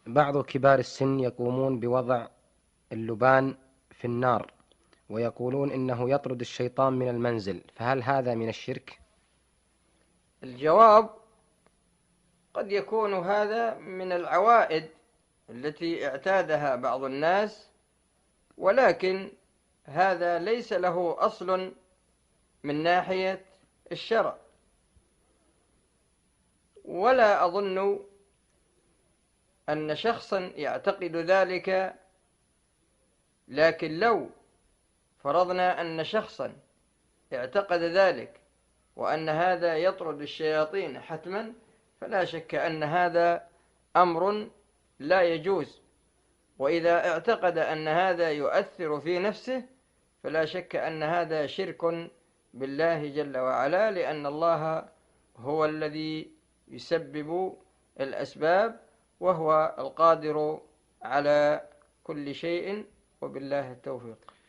بعض كبار السن يقومون بوضع اللبان في النار ويقولون إنه يطرد الشيطان من المنزل، فهل هذا من الشرك؟ الجواب: قد يكون هذا من العوائد التي اعتادها بعض الناس، ولكن هذا ليس له أصل من ناحية الشرع، ولا أظن أن شخصا يعتقد ذلك. لكن لو فرضنا أن شخصا اعتقد ذلك وأن هذا يطرد الشياطين حتما، فلا شك أن هذا أمر لا يجوز. وإذا اعتقد أن هذا يؤثر في نفسه فلا شك أن هذا شرك بالله جل وعلا، لأن الله هو الذي يسبب الأسباب وهو القادر على كل شيء، وبالله التوفيق.